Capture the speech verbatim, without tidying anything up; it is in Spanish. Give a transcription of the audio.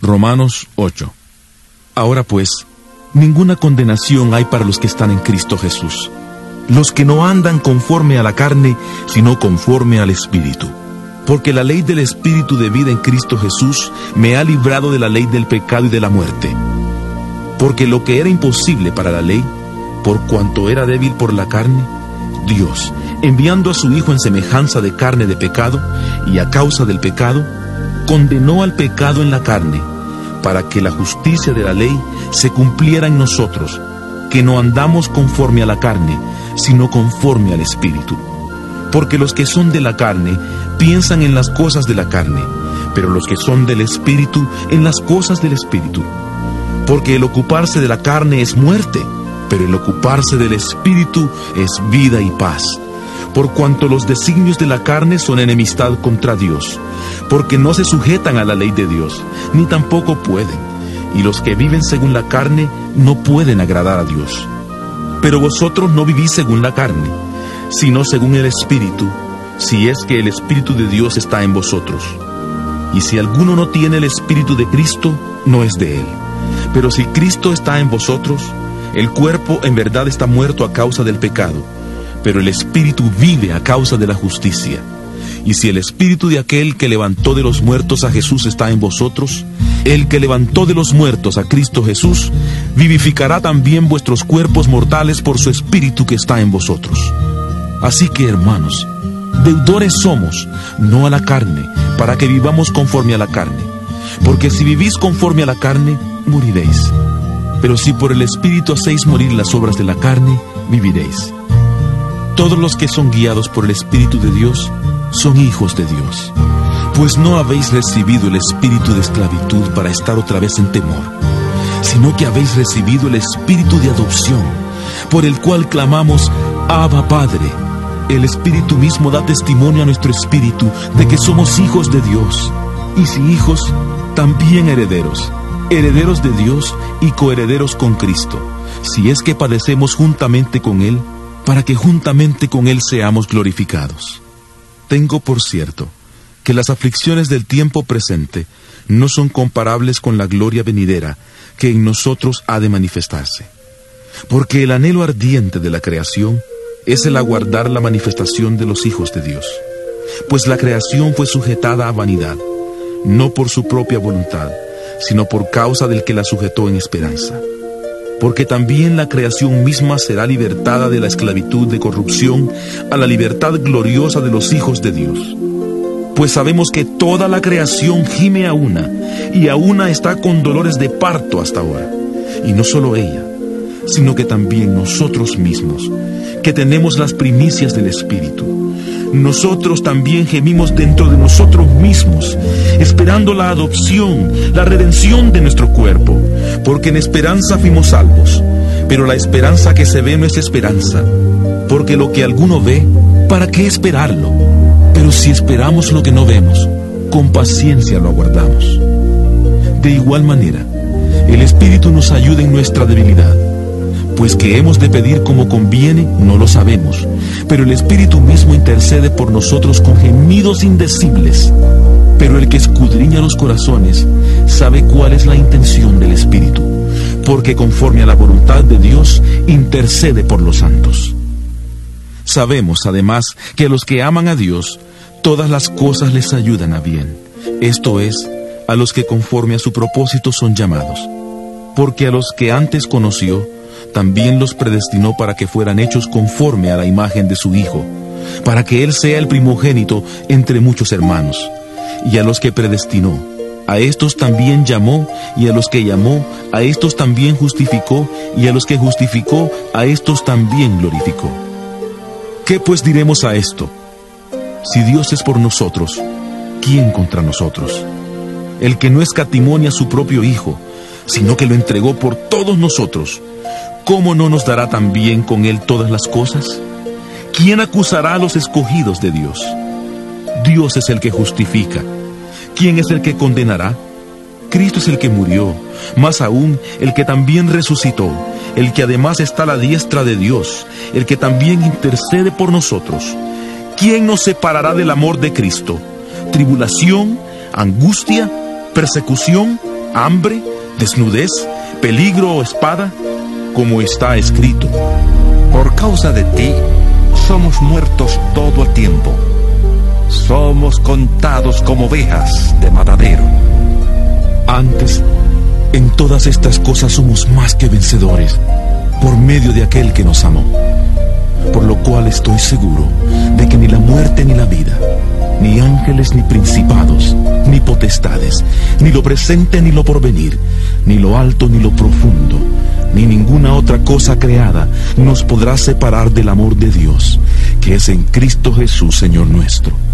Romanos ocho. Ahora pues, ninguna condenación hay para los que están en Cristo Jesús, los que no andan conforme a la carne, sino conforme al Espíritu. Porque la ley del Espíritu de vida en Cristo Jesús me ha librado de la ley del pecado y de la muerte. Porque lo que era imposible para la ley, por cuanto era débil por la carne, Dios, enviando a su Hijo en semejanza de carne de pecado, y a causa del pecado, condenó al pecado en la carne, para que la justicia de la ley se cumpliera en nosotros, que no andamos conforme a la carne, sino conforme al Espíritu. Porque los que son de la carne piensan en las cosas de la carne, pero los que son del Espíritu en las cosas del Espíritu. Porque el ocuparse de la carne es muerte, pero el ocuparse del Espíritu es vida y paz. Por cuanto los designios de la carne son enemistad contra Dios, porque no se sujetan a la ley de Dios, ni tampoco pueden, y los que viven según la carne no pueden agradar a Dios. Pero vosotros no vivís según la carne, sino según el Espíritu, si es que el Espíritu de Dios está en vosotros. Y si alguno no tiene el Espíritu de Cristo, no es de él. Pero si Cristo está en vosotros, el cuerpo en verdad está muerto a causa del pecado, pero el Espíritu vive a causa de la justicia. Y si el Espíritu de aquel que levantó de los muertos a Jesús está en vosotros, el que levantó de los muertos a Cristo Jesús, vivificará también vuestros cuerpos mortales por su Espíritu que está en vosotros. Así que, hermanos, deudores somos, no a la carne, para que vivamos conforme a la carne. Porque si vivís conforme a la carne, moriréis. Pero si por el Espíritu hacéis morir las obras de la carne, viviréis. Todos los que son guiados por el Espíritu de Dios son hijos de Dios. Pues no habéis recibido el espíritu de esclavitud para estar otra vez en temor, sino que habéis recibido el espíritu de adopción, por el cual clamamos, Abba, Padre. El Espíritu mismo da testimonio a nuestro espíritu de que somos hijos de Dios, y si hijos, también herederos, herederos de Dios y coherederos con Cristo, si es que padecemos juntamente con Él, para que juntamente con Él seamos glorificados. Tengo por cierto que las aflicciones del tiempo presente no son comparables con la gloria venidera que en nosotros ha de manifestarse. Porque el anhelo ardiente de la creación es el aguardar la manifestación de los hijos de Dios. Pues la creación fue sujetada a vanidad, no por su propia voluntad, sino por causa del que la sujetó en esperanza. Porque también la creación misma será libertada de la esclavitud de corrupción a la libertad gloriosa de los hijos de Dios. Pues sabemos que toda la creación gime a una, y a una está con dolores de parto hasta ahora. Y no solo ella, sino que también nosotros mismos, que tenemos las primicias del Espíritu. Nosotros también gemimos dentro de nosotros mismos, esperando la adopción, la redención de nuestro cuerpo, porque en esperanza fuimos salvos. Pero la esperanza que se ve no es esperanza, porque lo que alguno ve, ¿para qué esperarlo? Pero si esperamos lo que no vemos, con paciencia lo aguardamos. De igual manera, el Espíritu nos ayuda en nuestra debilidad, pues que hemos de pedir como conviene, no lo sabemos, pero el Espíritu mismo intercede por nosotros con gemidos indecibles. Pero el que escudriña los corazones sabe cuál es la intención del Espíritu, porque conforme a la voluntad de Dios intercede por los santos. Sabemos además que a los que aman a Dios, todas las cosas les ayudan a bien, esto es, a los que conforme a su propósito son llamados. Porque a los que antes conoció, también los predestinó para que fueran hechos conforme a la imagen de su Hijo, para que Él sea el primogénito entre muchos hermanos. Y a los que predestinó, a estos también llamó, y a los que llamó, a estos también justificó, y a los que justificó, a estos también glorificó. ¿Qué pues diremos a esto? Si Dios es por nosotros, ¿quién contra nosotros? El que no escatimó ni a su propio Hijo, sino que lo entregó por todos nosotros, ¿cómo no nos dará también con Él todas las cosas? ¿Quién acusará a los escogidos de Dios? Dios es el que justifica. ¿Quién es el que condenará? Cristo es el que murió, más aún el que también resucitó, el que además está a la diestra de Dios, el que también intercede por nosotros. ¿Quién nos separará del amor de Cristo? ¿Tribulación, angustia, persecución, hambre, desnudez, peligro o espada, como está escrito: por causa de ti somos muertos todo el tiempo. Somos contados como ovejas de matadero. Antes, en todas estas cosas somos más que vencedores, por medio de aquel que nos amó. Por lo cual estoy seguro de que ni la muerte ni la vida, ni ángeles ni principados, ni potestades, ni lo presente ni lo porvenir, ni lo alto ni lo profundo, ni ninguna otra cosa creada nos podrá separar del amor de Dios, que es en Cristo Jesús, Señor nuestro.